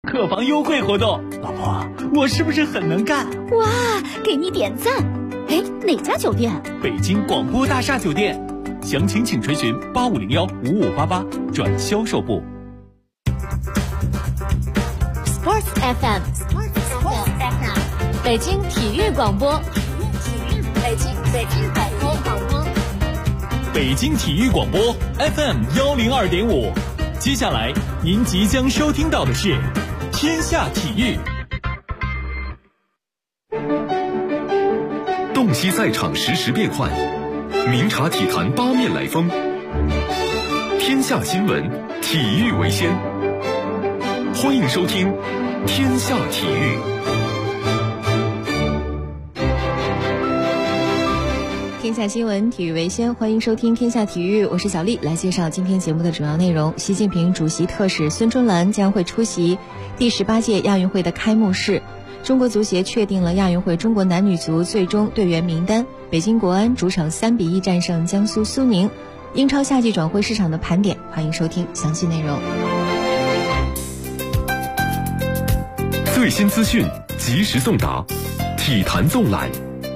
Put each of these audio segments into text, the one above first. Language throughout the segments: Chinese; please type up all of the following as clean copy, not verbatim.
客房优惠活动，老婆，我是不是很能干？ 哇，给你点赞！哎，哪家酒店？ 北京广播大厦酒店，详情请垂询85015588转销售部。 Sports FM， 北京体育广播，北京广播， 北京体育广播 FM102.5。接下来您即将收听到的是天下体育。 洞悉赛场实时变幻，明察体坛八面来风。天下新闻，体育为先。欢迎收听天下体育。 天下新闻，体育为先，欢迎收听天下体育，我是小丽，来介绍今天节目的主要内容。习近平主席特使孙春兰将会出席第18届亚运会的开幕式。中国足协确定了亚运会中国男女足最终队员名单。北京国安主场3-1战胜江苏苏宁。英超夏季转会市场的盘点，欢迎收听详细内容。 最新资讯，及时送达，体坛纵览。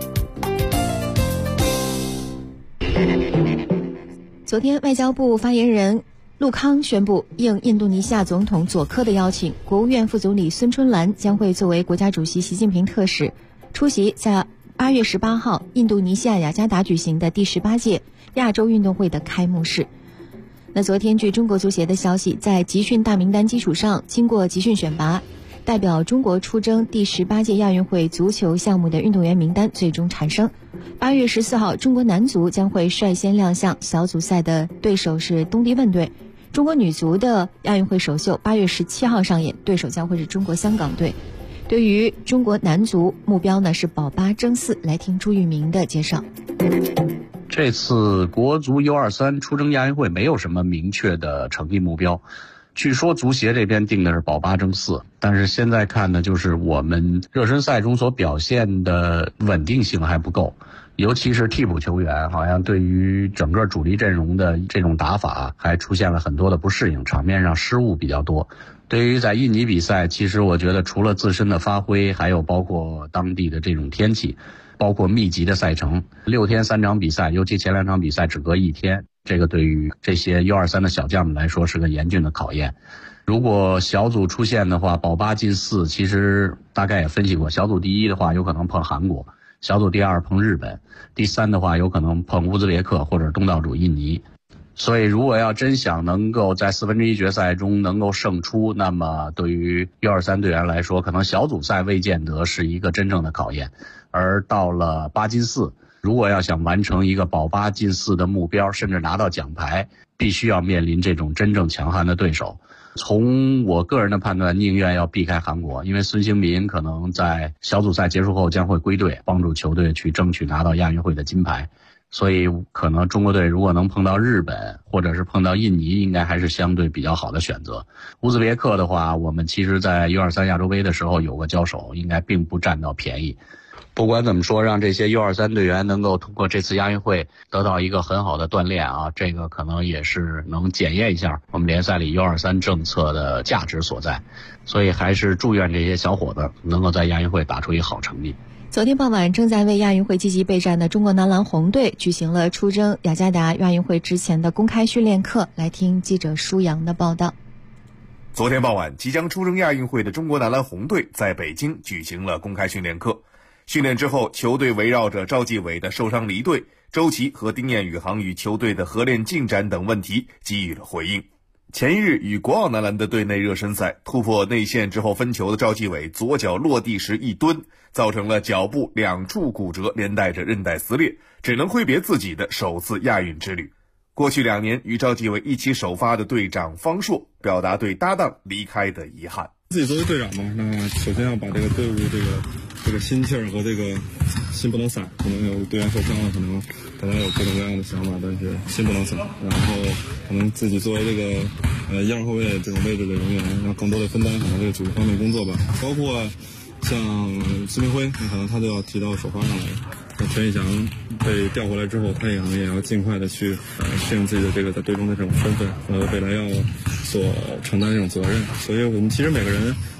昨天，外交部发言人陆康宣布，应印度尼西亚总统佐科的邀请，国务院副总理孙春兰将会作为国家主席习近平特使，出席在8月18号印度尼西亚雅加达举行的第18届亚洲运动会的开幕式。那昨天，据中国足协的消息，在集训大名单基础上，经过集训选拔，代表中国出征第18届亚运会足球项目的运动员名单最终产生。8月14号，中国男足将会率先亮相，小组赛的对手是东帝汶队。中国女足的亚运会首秀8月17号上演，对手将会是中国香港队。对于中国男足，目标呢是保8争4。来听朱玉明的介绍。 这次国足 U23 出征亚运会没有什么明确的成绩目标，据说足协这边定的是保8争4，但是现在看呢，就是我们热身赛中所表现的稳定性还不够，尤其是替补球员好像对于整个主力阵容的这种打法还出现了很多的不适应，场面上失误比较多。对于在印尼比赛，其实我觉得除了自身的发挥，还有包括当地的这种天气，包括密集的赛程，6天3场比赛，尤其前2场比赛只隔1天，这个对于这些 U23 的小将们来说是个严峻的考验。如果小组出线的话，保8进4，其实大概也分析过，小组第一的话有可能碰韩国，小组第二碰日本，第3的话有可能碰乌兹别克或者东道主印尼。所以如果要真想能够在1/4决赛中能够胜出，那么对于 U23 队员来说，可能小组赛未见得是一个真正的考验，而到了8进4，如果要想完成一个保8进4的目标，甚至拿到奖牌，必须要面临这种真正强悍的对手。从我个人的判断，宁愿要避开韩国，因为孙兴民可能在小组赛结束后将会归队，帮助球队去争取拿到亚运会的金牌。所以可能中国队如果能碰到日本或者是碰到印尼，应该还是相对比较好的选择。乌兹别克的话，我们其实在 U23 亚洲杯的时候有个交手，应该并不占到便宜。不管怎么说，让这些 U23 队员能够通过这次亚运会得到一个很好的锻炼啊，这个可能也是能检验一下我们联赛里 U23 政策的价值所在。所以还是祝愿这些小伙子能够在亚运会打出一个好成绩。 昨天傍晚，正在为亚运会积极备战的中国男篮红队举行了出征雅加达亚运会之前的公开训练课。来听记者舒阳的报道。 昨天傍晚，即将出征亚运会的中国男篮红队在北京举行了公开训练课。训练之后，球队围绕着赵继伟的受伤离队、周琦和丁彦雨航与球队的合练进展等问题给予了回应。前一日与国奥男篮的队内热身赛，突破内线之后分球的赵继伟左脚落地时一蹲，造成了脚部2处骨折，连带着韧带撕裂，只能挥别自己的首次亚运之旅。过去2年与赵继伟一起首发的队长方硕表达对搭档离开的遗憾。 自己作为队长嘛，那首先要把这个队伍这个心气儿和这个心不能散，可能有队员受伤了，可能大家有各种各样的想法，但是心不能散。然后可能自己作为这个1、2后卫这种位置的人员，然后更多的分担可能这个组织方面工作吧，包括像孙明辉，可能他就要提到首发上来。那陈宇翔被调回来之后，他也要尽快的去适应自己的这个在队中的这种身份和未来要所承担这种责任。所以我们其实每个人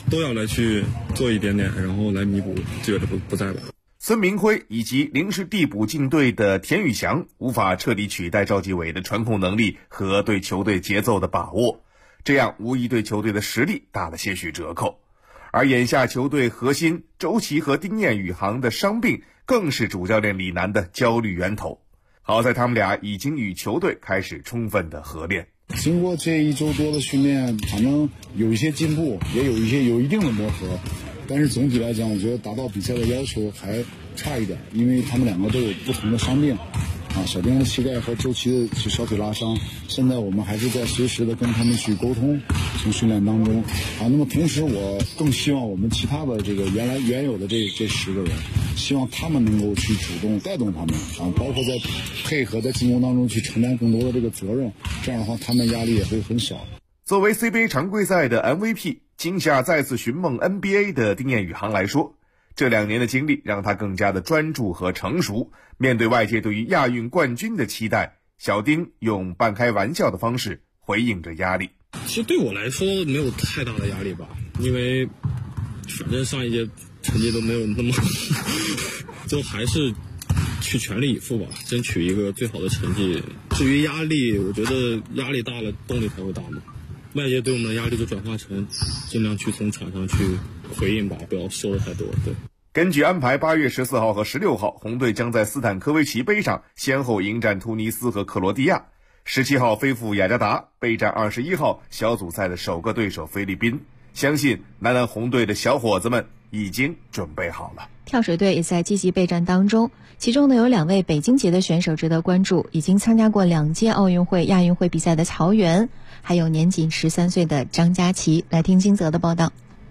都要来去做一点点，然后来弥补自己的不在吧。 孙铭徽以及临时递补进队的田宇翔无法彻底取代赵继伟的传控能力和对球队节奏的把握，这样无疑对球队的实力打了些许折扣。而眼下球队核心周琦和丁彦雨航的伤病更是主教练李楠的焦虑源头。好在他们俩已经与球队开始充分的合练。 经过这1周多的训练，反正有一些进步，也有一定的磨合，但是总体来讲，我觉得达到比赛的要求还差一点，因为他们两个都有不同的伤病小丁的膝盖和周琦的小腿拉伤，现在我们还是在随时的跟他们去沟通，从训练当中那么同时我更希望我们其他的这个原有的这10个人，希望他们能够去主动带动他们包括在配合在进攻当中去承担更多的这个责任，这样的话他们压力也会很小。 作为 CBA 常规赛的 MVP， 今夏再次寻梦 NBA 的丁彦雨航来说，这2年的经历让他更加的专注和成熟，面对外界对于亚运冠军的期待，小丁用半开玩笑的方式回应着压力。 其实对我来说没有太大的压力吧，因为反正上一届成绩都没有那么就还是去全力以赴吧，争取一个最好的成绩。至于压力，我觉得压力大了动力才会大嘛，外界对我们的压力就转化成尽量去从场上去回应吧，不要说的太多。对， 根据安排，8月14号和16号，红队将在斯坦科维奇杯上先后迎战突尼斯和克罗地亚，17号飞赴雅加达备战21号小组赛的首个对手菲律宾。相信男篮红队的小伙子们已经准备好了。 跳水队也在积极备战当中，其中呢有2位北京籍的选手值得关注，已经参加过2届奥运会、亚运会比赛的曹原，还有年仅13岁的张家齐。来听金泽的报道。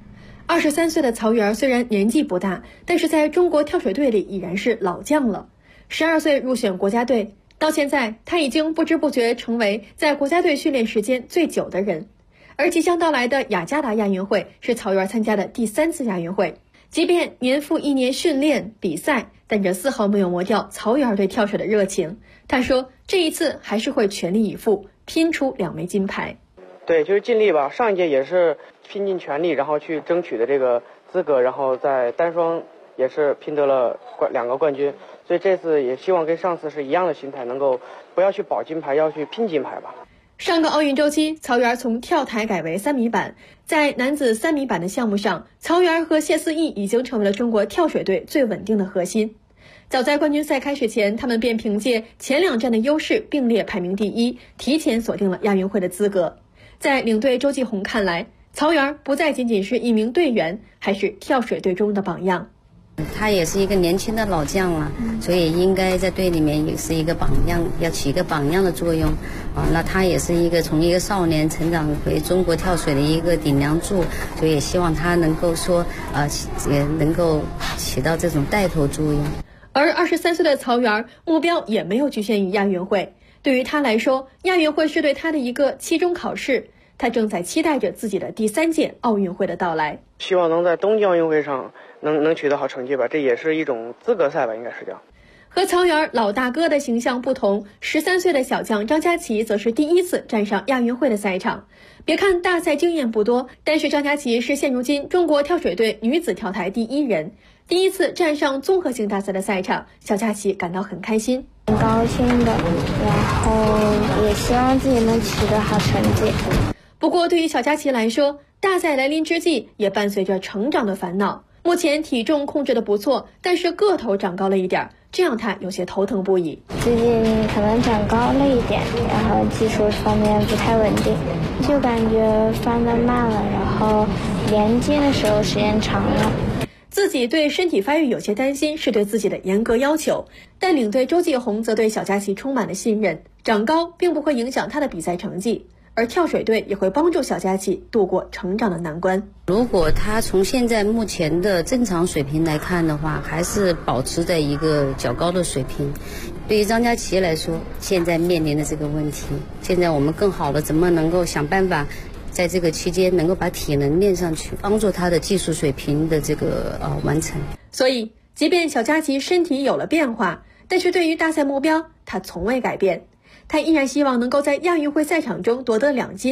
23岁的曹原虽然年纪不大，但是在中国跳水队里已然是老将了。12岁入选国家队，到现在他已经不知不觉成为在国家队训练时间最久的人。而即将到来的雅加达亚运会是曹原参加的第3次亚运会，即便年复一年训练比赛，但这丝毫没有磨掉曹原对跳水的热情。他说这一次还是会全力以赴，拼出2枚金牌。 对，就是尽力吧，上一届也是拼尽全力，然后去争取的这个资格，然后在单双也是拼得了2个冠军，所以这次也希望跟上次是一样的心态，能够不要去保金牌，要去拼金牌吧。 上个奥运周期，曹原从跳台改为3米板，在男子3米板的项目上，曹原和谢思义已经成为了中国跳水队最稳定的核心。早在冠军赛开始前，他们便凭借前2站的优势并列排名第1，提前锁定了亚运会的资格。在领队周继红看来，曹原不再仅仅是一名队员，还是跳水队中的榜样。 他也是一个年轻的老将了，所以应该在队里面也是一个榜样，要起一个榜样的作用那他也是一个从一个少年成长为中国跳水的一个顶梁柱，所以也希望他能够说也能够起到这种带头作用。 而23岁的曹原目标也没有局限于亚运会，对于他来说，亚运会是对他的一个期中考试，他正在期待着自己的第3届奥运会的到来。 希望能在东京奥运会上能取得好成绩吧，这也是一种资格赛吧，应该是这样。 和曹原老大哥的形象不同，13岁的小将张家齐则是第1次站上亚运会的赛场。别看大赛经验不多，但是张家齐是现如今中国跳水队女子跳台第1人。第1次站上综合性大赛的赛场，小佳琪感到很开心， 很高兴的，然后也希望自己能取得好成绩。 不过对于小佳琪来说，大赛来临之际也伴随着成长的烦恼。目前体重控制的不错，但是个头长高了一点，这让他有些头疼不已。 最近可能长高了一点，然后技术方面不太稳定，就感觉翻得慢了，然后连接的时候时间长了。 自己对身体发育有些担心，是对自己的严格要求，但领队周继红则对小佳琪充满了信任，长高并不会影响他的比赛成绩，而跳水队也会帮助小佳琪度过成长的难关。 如果他从现在目前的正常水平来看的话，还是保持在一个较高的水平。对于张家齐来说，现在面临的这个问题，现在我们更好的怎么能够想办法在这个期间能够把体能练上去，帮助他的技术水平的这个完成。 所以即便小佳琪身体有了变化，但是对于大赛目标他从未改变，他依然希望能够在亚运会赛场中夺得2金。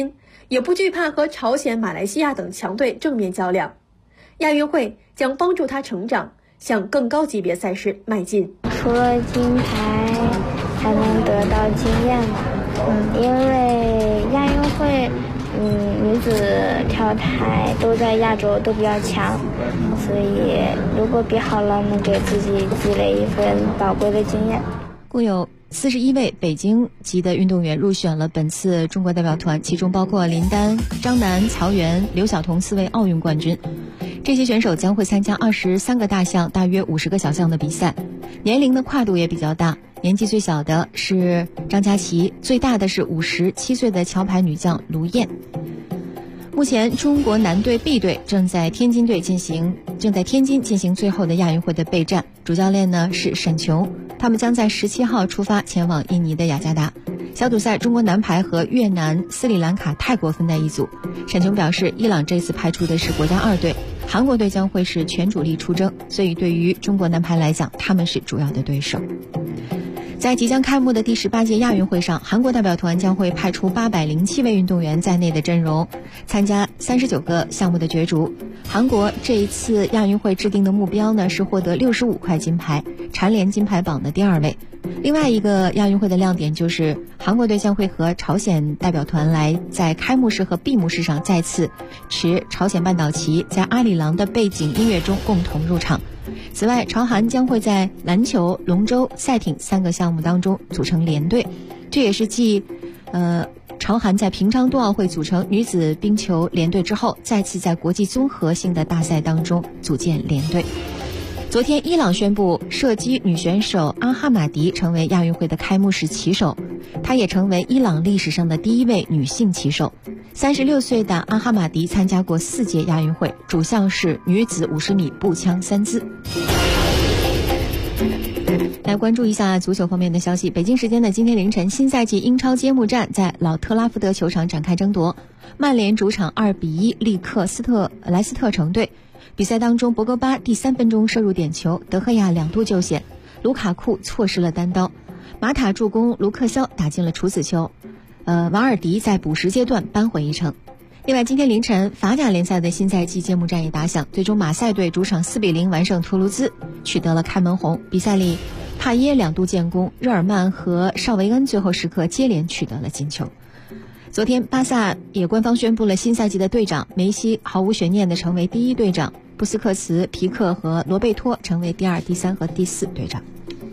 也不惧怕和朝鲜、马来西亚等强队正面较量。亚运会将帮助他成长，向更高级别赛事迈进。 除了金牌，才能得到经验嘛。因为亚运会，女子跳台都在亚洲都比较强，所以如果比好了，能给自己积累一份宝贵的经验。 共有41位北京籍的运动员入选了本次中国代表团，其中包括林丹、张楠、曹缘、刘晓彤4位奥运冠军。这些选手将会参加23个大项、大约50个小项的比赛，年龄的跨度也比较大。年纪最小的是张佳琪，最大的是57岁的桥牌女将卢燕。目前中国男队 B 队正在天津进行最后的亚运会的备战，主教练呢是沈琼，他们将在17号出发前往印尼的雅加达。小组赛中国男排和越南、斯里兰卡、泰国分在一组。沈琼表示，伊朗这次派出的是国家2队，韩国队将会是全主力出征，所以对于中国男排来讲，他们是主要的对手。在即将开幕的第18届亚运会上，韩国代表团将会派出807位运动员在内的阵容，参加39个项目的角逐。韩国这一次亚运会制定的目标呢是获得65块金牌，蝉联金牌榜的第2位。另外一个亚运会的亮点就是韩国队将会和朝鲜代表团来在开幕式和闭幕式上再次持朝鲜半岛旗，在阿里郎的背景音乐中共同入场。此外，朝韩将会在篮球、龙舟、赛艇3个项目当中组成联队，这也是继朝韩在平昌冬奥会组成女子冰球联队之后，再次在国际综合性的大赛当中组建联队。昨天，伊朗宣布射击女选手阿哈马迪成为亚运会的开幕式旗手，她也成为伊朗历史上的第1位女性旗手。36岁的阿哈马迪参加过4届亚运会，主项是女子50米步枪3姿。来关注一下足球方面的消息。北京时间的今天凌晨，新赛季英超揭幕战在老特拉福德球场展开争夺，曼联主场2-1力克莱斯特城队。比赛当中，博格巴第3分钟射入点球，德赫亚2度救险，卢卡库错失了单刀，马塔助攻卢克肖打进了处子球，瓦尔迪在补时阶段扳回一城。另外，今天凌晨法甲联赛的新赛季揭幕战也打响，最终马赛队主场4-0完胜图卢兹，取得了开门红。比赛里，帕耶2度建功，日耳曼和绍维恩最后时刻接连取得了进球。昨天，巴萨也官方宣布了新赛季的队长，梅西毫无悬念地成为第1队长，布斯克茨、皮克和罗贝托成为第2、第3和第4队长。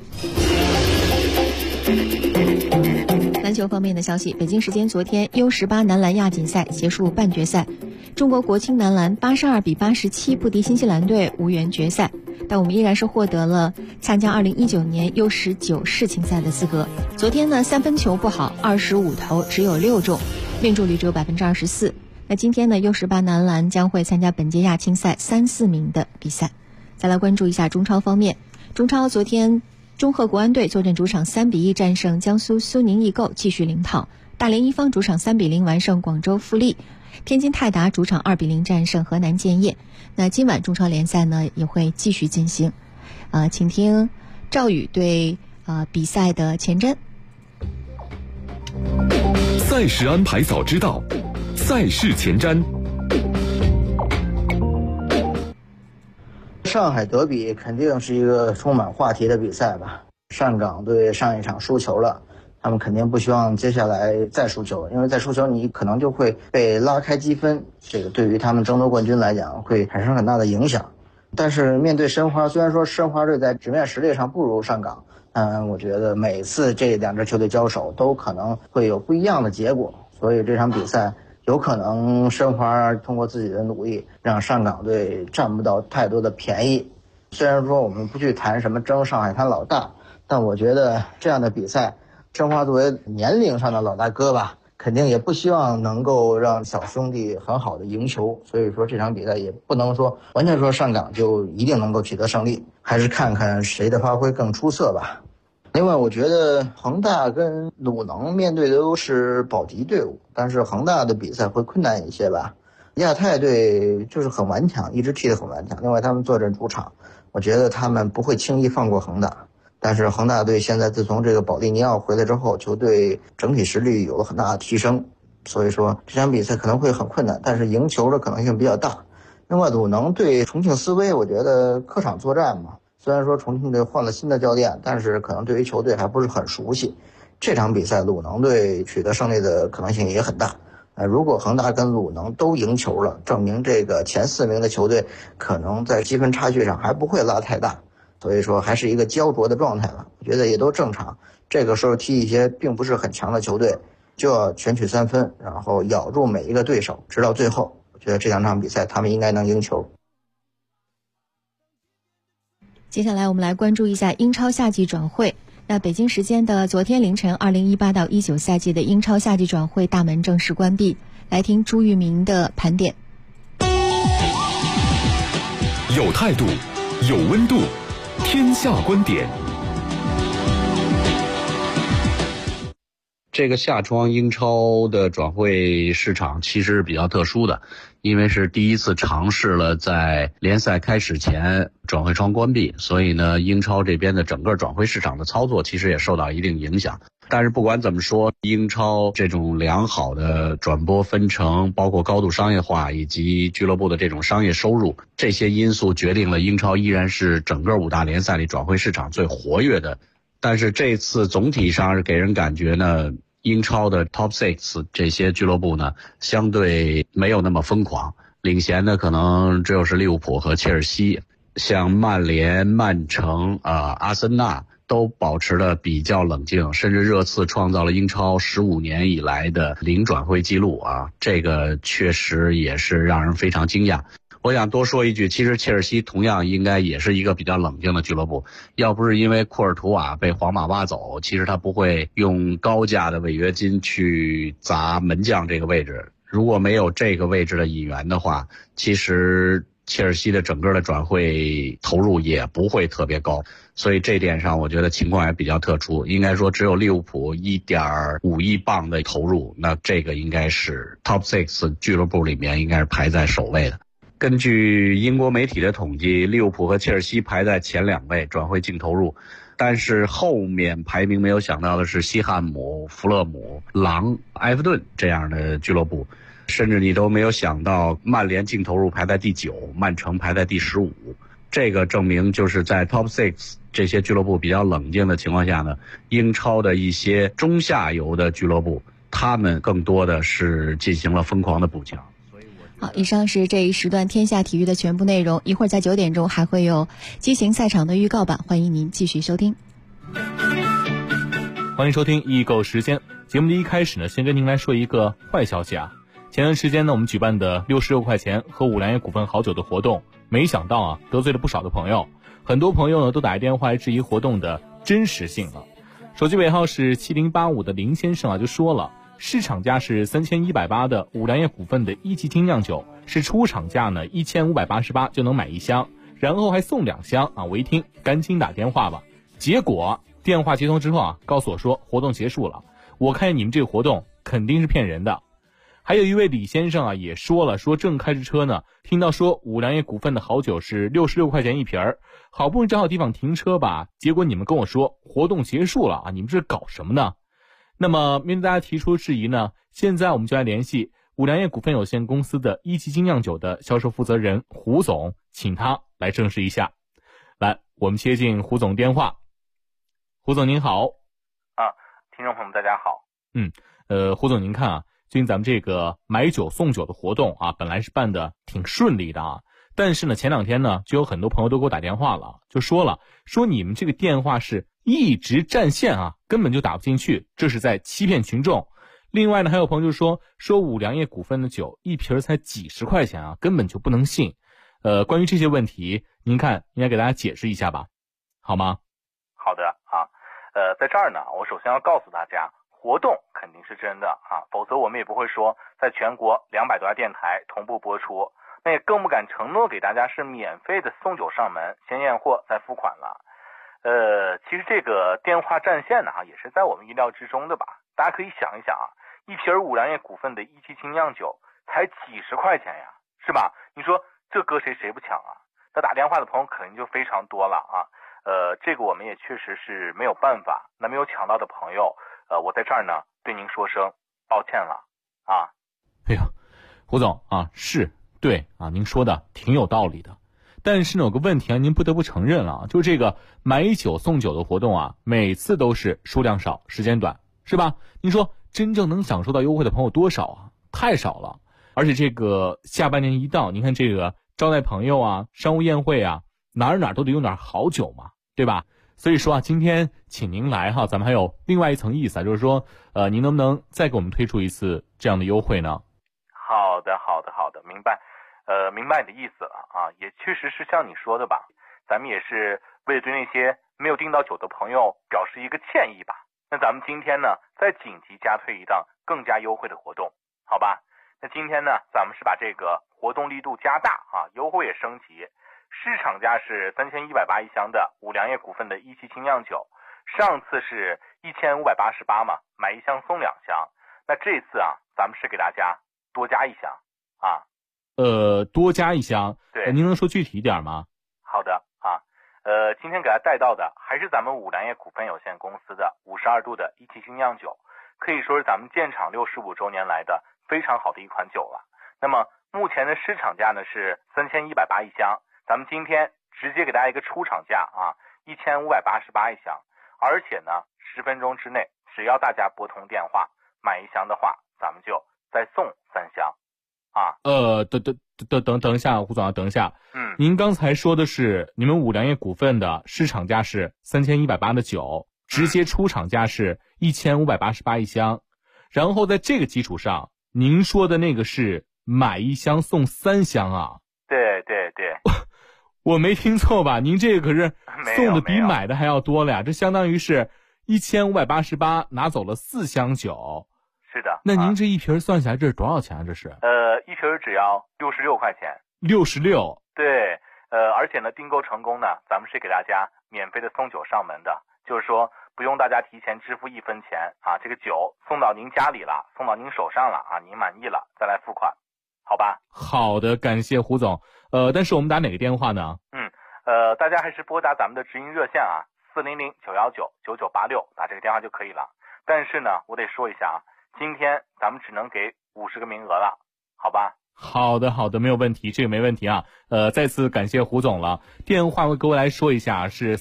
篮球方面的消息，北京时间昨天 U18 男篮亚锦赛结束半决赛，中国国青男篮82-87不敌新西兰队，无缘决赛，但我们依然是获得了参加2019年 U19 世青赛的资格。昨天呢，3分球不好，25投只有6中，命中率只有24%。那今天呢 U18 男篮将会参加本届亚青赛3、4名的比赛。再来关注一下中超方面，中超昨天中赫国安队坐镇主场3-1战胜江苏苏宁易购，继续领跑。大连一方主场3-0完胜广州富力，天津泰达主场2-0战胜河南建业。那今晚中超联赛呢也会继续进行，请听赵宇对比赛的前瞻。 赛事安排早知道，赛事前瞻。 上海德比肯定是一个充满话题的比赛吧。上港队上一场输球了，他们肯定不希望接下来再输球，因为再输球你可能就会被拉开积分，这个对于他们争夺冠军来讲会产生很大的影响。但是面对申花，虽然说申花队在纸面实力上不如上港，我觉得每次这2支球队交手都可能会有不一样的结果，所以这场比赛有可能申花通过自己的努力让上港队占不到太多的便宜。虽然说我们不去谈什么争上海滩老大，但我觉得这样的比赛，申花作为年龄上的老大哥吧，肯定也不希望能够让小兄弟很好的赢球，所以说这场比赛也不能说完全说上港就一定能够取得胜利，还是看看谁的发挥更出色吧。另外，我觉得恒大跟鲁能面对的都是保级队伍，但是恒大的比赛会困难一些吧。亚太队就是很顽强，一直踢得很顽强。另外，他们坐镇主场，我觉得他们不会轻易放过恒大。但是恒大队现在自从这个保利尼奥回来之后，球队整体实力有了很大的提升。 所以说这场比赛可能会很困难，但是赢球的可能性比较大。另外鲁能对重庆斯威，我觉得客场作战嘛，虽然说重庆队换了新的教练，但是可能对于球队还不是很熟悉。这场比赛鲁能队取得胜利的可能性也很大。如果恒大跟鲁能都赢球了，证明这个前4名的球队可能在积分差距上还不会拉太大，所以说还是一个焦灼的状态吧，我觉得也都正常。这个时候踢一些并不是很强的球队，就要全取3分，然后咬住每一个对手，直到最后。我觉得这2场比赛他们应该能赢球。 接下来我们来关注一下英超夏季转会。那北京时间的昨天凌晨，2018到19赛季的英超夏季转会大门正式关闭。来听朱玉明的盘点。 有态度，有温度，天下观点。 这个夏窗英超的转会市场其实是比较特殊的，因为是第一次尝试了在联赛开始前转会窗关闭，所以呢，英超这边的整个转会市场的操作其实也受到一定影响。但是不管怎么说，英超这种良好的转播分成，包括高度商业化以及俱乐部的这种商业收入，这些因素决定了英超依然是整个5大联赛里转会市场最活跃的。但是这次总体上是给人感觉呢，英超的 Top 6这些俱乐部呢，相对没有那么疯狂，领衔的可能只有是利物浦和切尔西，像曼联、曼城、阿森纳都保持了比较冷静，甚至热刺创造了英超15年以来的零转会记录啊，这个确实也是让人非常惊讶。我想多说一句，其实切尔西同样应该也是一个比较冷静的俱乐部，要不是因为库尔图瓦被皇马挖走，其实他不会用高价的违约金去砸门将这个位置。如果没有这个位置的引援的话，其实切尔西的整个的转会投入也不会特别高，所以这点上我觉得情况也比较特殊。应该说只有利物浦 1.5 亿镑的投入，那这个应该是 Top 6俱乐部里面应该是排在首位的。根据英国媒体的统计，利物浦和切尔西排在前2位转会净投入，但是后面排名没有想到的是西汉姆、弗勒姆、狼、埃弗顿这样的俱乐部，甚至你都没有想到曼联净投入排在第9，曼城排在第15。这个证明就是在 Top 6这些俱乐部比较冷静的情况下呢，英超的一些中下游的俱乐部，他们更多的是进行了疯狂的补强。 好，以上是这一时段天下体育的全部内容。一会儿在9点钟还会有机行赛场的预告版，欢迎您继续收听。 欢迎收听易购时间。节目的一开始呢，先跟您来说一个坏消息啊。前段时间呢，我们举办的66块钱喝五粮液股份好酒的活动，没想到啊，得罪了不少的朋友。很多朋友呢都打电话来质疑活动的真实性了。手机尾号是7085的林先生啊，就说了。市场价是3180的五粮液股份的1级精酿酒，是出厂价呢1588就能买1箱，然后还送2箱啊！我一听赶紧打电话吧，结果电话接通之后啊，告诉我说活动结束了。我看你们这个活动肯定是骗人的。还有一位李先生啊也说了，说正开着车呢，听到说五粮液股份的好酒是66块钱一瓶儿，好不容易找好地方停车吧，结果你们跟我说活动结束了啊！你们是搞什么呢？那么面对大家提出质疑呢，现在我们就来联系五粮液股份有限公司的1级精酿酒的销售负责人胡总，请他来证实一下。来，我们接进胡总电话。胡总您好。 听众朋友们大家好。 胡总您看啊，最近咱们这个买酒送酒的活动啊，本来是办的挺顺利的啊，但是呢前2天呢就有很多朋友都给我打电话了，就说你们这个电话是一直占线啊，根本就打不进去，这是在欺骗群众。另外呢，还有朋友就说五粮液股份的酒一瓶才几十块钱啊，根本就不能信。关于这些问题，您看应该给大家解释一下吧，好吗？ 好的啊，在这儿呢，我首先要告诉大家，活动肯定是真的啊，否则我们也不会说在全国200多家电台同步播出，那也更不敢承诺给大家是免费的送酒上门，先验货再付款了。其实这个电话占线呢，也是在我们意料之中的吧。大家可以想一想啊，一瓶五粮液股份的1级精酿酒才几十块钱呀，是吧？你说这搁谁不抢啊？那打电话的朋友肯定就非常多了啊。这个我们也确实是没有办法。那没有抢到的朋友，我在这儿呢对您说声抱歉了啊。 哎呀，胡总啊，是对啊，您说的挺有道理的。但是呢，有个问题啊，您不得不承认了，就是这个买酒送酒的活动啊，每次都是数量少，时间短，是吧？您说真正能享受到优惠的朋友多少啊？太少了。而且这个下半年一到，您看这个招待朋友啊、商务宴会啊，哪儿都得用点好酒嘛，对吧？所以说啊，今天请您来哈，咱们还有另外一层意思啊，就是说，您能不能再给我们推出一次这样的优惠呢？ 好的，明白。明白你的意思了啊，也确实是像你说的吧，咱们也是为了对那些没有订到酒的朋友表示一个歉意吧。那咱们今天呢，再紧急加推一档更加优惠的活动，好吧？那今天呢，咱们是把这个活动力度加大啊，优惠也升级。市场价是3180一箱的五粮液股份的一期精酿酒，上次是1588嘛，买一箱送2箱。那这次啊，咱们是给大家多加一箱啊。 多加一箱， 对， 您能说具体一点吗？ 好的啊，今天给大家带到的还是咱们五粮液股份有限公司的52度的一期精酿酒，可以说是咱们建厂65周年来的非常好的一款酒了。那么目前的市场价呢是3180一箱，咱们今天直接给大家一个出厂价啊，1588一箱，而且呢10分钟之内，只要大家拨通电话买一箱的话，咱们就再送3箱。啊， 等一下，胡总啊，等一下。您刚才说的是你们五粮液股份的市场价是3180的酒，直接出厂价是1588一箱，然后在这个基础上，您说的那个是买一箱送3箱啊？ 对， 我没听错吧？您这个可是送的比买的还要多了呀，这相当于是1588拿走了4箱酒。 是的， 那您这一瓶算下来这是多少钱啊？这是一瓶只要66块钱。 66。 对，而且呢，订购成功呢，咱们是给大家免费的送酒上门的，就是说不用大家提前支付1分钱啊，这个酒送到您家里了，送到您手上了啊，您满意了再来付款，好吧？ 好的，感谢胡总。但是我们打哪个电话呢？ 大家还是拨打咱们的直营热线啊，400-919-9986，打这个电话就可以了。但是呢，我得说一下啊。今天咱们只能给50个名额了，好吧？ 好的，没有问题，这个没问题啊。再次感谢胡总了。电话各位来说一下，是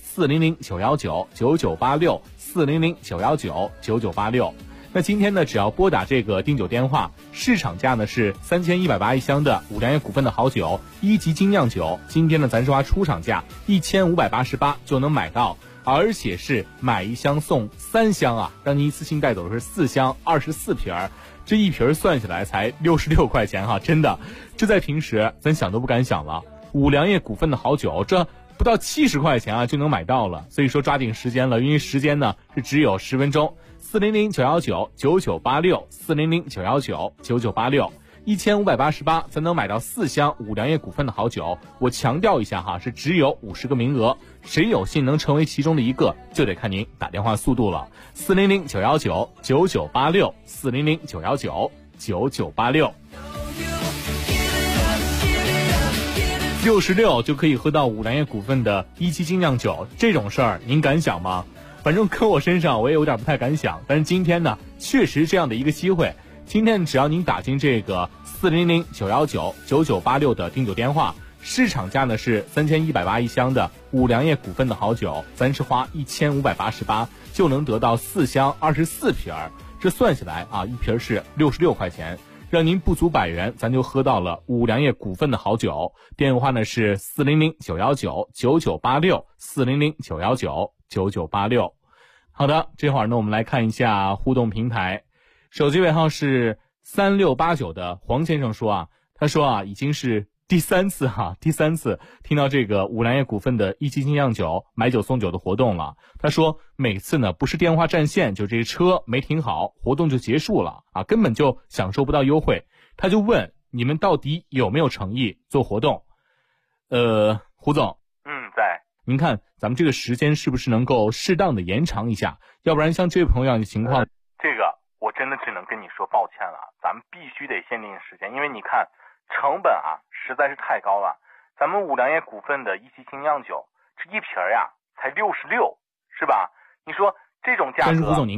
400-919-9986 400-919-9986。那今天呢，只要拨打这个订酒电话，市场价呢是3180一箱的五粮液股份的好酒1级精酿酒，今天呢咱是花出厂价1588就能买到。而且是买一箱送3箱啊，让您一次性带走的是4箱24瓶，这一瓶算下来才66块钱哈，真的，这在平时咱想都不敢想了。五粮液股份的好酒，这不到70块钱啊就能买到了，所以说抓紧时间了，因为时间呢是只有10分钟。400-919-9986 400-919-9986。1588才能买到4箱五粮液股份的好酒，我强调一下哈，是只有50个名额，谁有幸能成为其中的一个，就得看您打电话速度了。400-919-9986 400-919-9986。66就可以喝到五粮液股份的1期精酿酒，这种事儿您敢想吗？反正搁我身上我也有点不太敢想，但是今天呢，确实这样的一个机会。今天只要您打进这个400-919-9986的订酒电话，市场价呢是3180一箱的五粮液股份的好酒，咱是花1588就能得到4箱24瓶，这算下来啊，一瓶是66块钱，让您不足100元，咱就喝到了五粮液股份的好酒。电话呢是400-919-9986 400-919-9986。好的，这会儿呢我们来看一下互动平台。手机尾号是3689的黄先生说啊，他说啊，已经是第三次听到这个五粮液股份的1期精酿酒买酒送酒的活动了。他说每次呢不是电话占线，就这车没停好，活动就结束了啊，根本就享受不到优惠。他就问你们到底有没有诚意做活动？胡总， 在。 您看咱们这个时间是不是能够适当的延长一下？要不然像这位朋友这样的情况， 这个我真的只能跟你说抱歉了，咱们必须得限定时间，因为你看成本啊实在是太高了。咱们五粮液股份的1期精酿酒，这一瓶呀才66，是吧？你说这种价格。 但是胡总您看，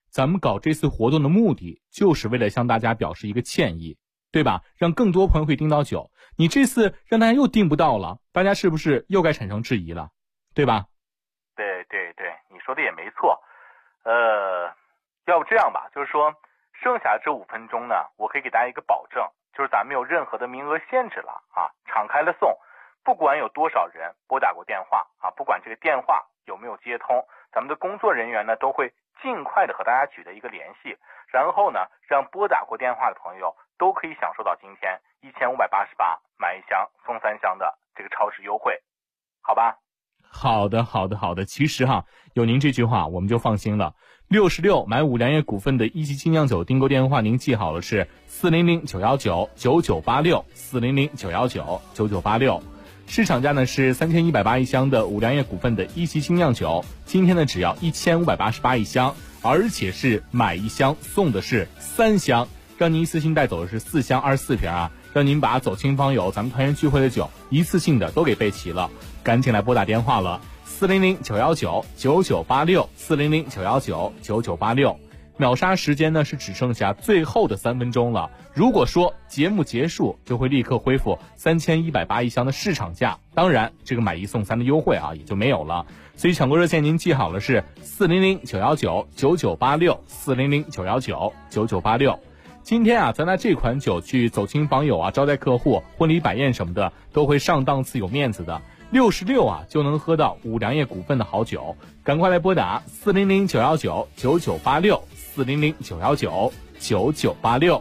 咱们搞这次活动的目的就是为了向大家表示一个歉意，对吧？让更多朋友会订到酒。你这次让大家又订不到了，大家是不是又该产生质疑了，对吧？ 对，你说的也没错。要不这样吧，就是说剩下这5分钟呢，我可以给大家一个保证，就是咱们没有任何的名额限制了啊，敞开了送，不管有多少人拨打过电话啊，不管这个电话有没有接通，咱们的工作人员呢都会尽快的和大家取得一个联系，然后呢，让拨打过电话的朋友都可以享受到今天1588买1箱送3箱的这个超市优惠，好吧？ 好的。其实有您这句话我们就放心了。66买五粮液股份的一级精酿酒订购电话您记好了，是400-919-9986 400-919-9986。市场价呢是3180一箱的五粮液股份的一级精酿酒，今天呢只要1588一箱，而且是买1箱送的是3箱，让您一次性带走的是4箱24瓶啊，让您把走亲访友咱们团圆聚会的酒一次性的都给备齐了。赶紧来拨打电话了，400-919-9986 400-919-9986。秒杀时间呢是只剩下最后的3分钟了，如果说节目结束就会立刻恢复3180一箱的市场价，当然这个买1送3的优惠也就没有了。所以抢购热线您记好了，是400-919-9986 400-919-9986。今天咱拿这款酒去走亲访友招待客户、婚礼摆宴什么的都会上档次有面子的。66就能喝到五粮液股份的好酒，赶快来拨打400-919-9986 400-919-9986。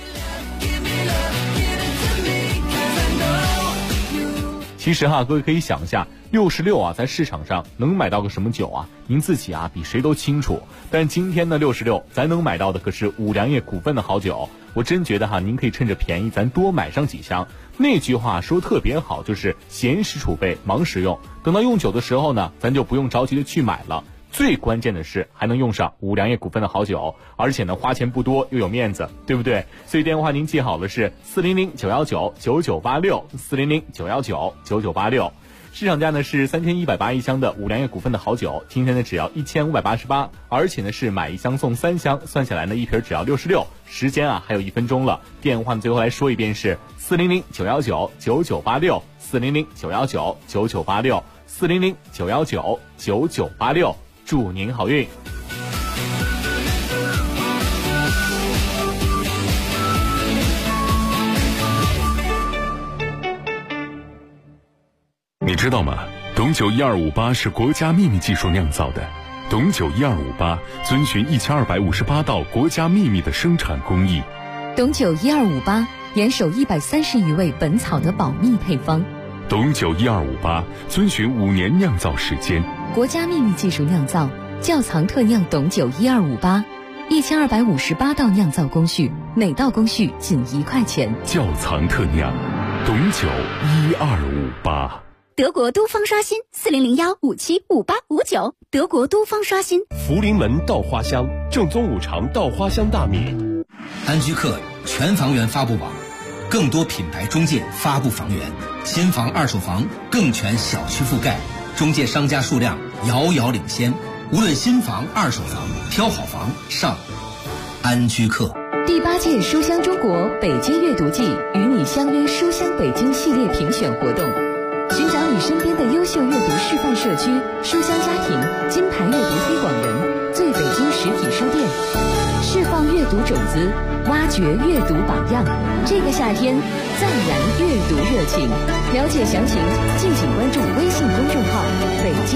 其实各位可以想一下，66在市场上能买到个什么酒啊？您自己比谁都清楚。但今天的66咱能买到的可是五粮液股份的好酒，我真觉得您可以趁着便宜咱多买上几箱。那句话说特别好，就是闲时储备，忙时用。等到用酒的时候呢，咱就不用着急的去买了。最关键的是还能用上五粮液股份的好酒，而且呢花钱不多又有面子，对不对？所以电话您记好了，是400-919-9986 400-919-9986。市场价呢是3180一箱的五粮液股份的好酒，今天呢只要1588，而且呢是买1箱送3箱，算下来呢一瓶只要66。时间还有1分钟了，电话呢最后来说一遍是400-919-9986 400-919-9986 400-919-9986。祝您好运。 你知道吗？董酒1258是国家秘密技术酿造的。董酒1258遵循1258道国家秘密的生产工艺。 董酒1258严守130余味本草的保密配方。 董酒1258遵循5年酿造时间， 国家秘密技术酿造，窖藏特酿董酒1258，1258道酿造工序，每道工序仅1块钱。 窖藏特酿，董酒1258。 德国都方刷新400-157-5859，德国都方刷新。 福临门稻花香，正宗五常稻花香大米。 安居客全房源发布网，更多品牌中介发布房源，新房二手房更全小区覆盖，中介商家数量遥遥领先。无论新房二手房，挑好房上安居客。 第8届书香中国北京阅读季与你相约书香北京系列评选活动，寻找你身边的优秀阅读示范社区、书香家庭、金牌阅读推广人、最北京实体书店，释放阅读种子，挖掘阅读榜样。这个夏天，暂燃阅读热情。了解详情，敬请关注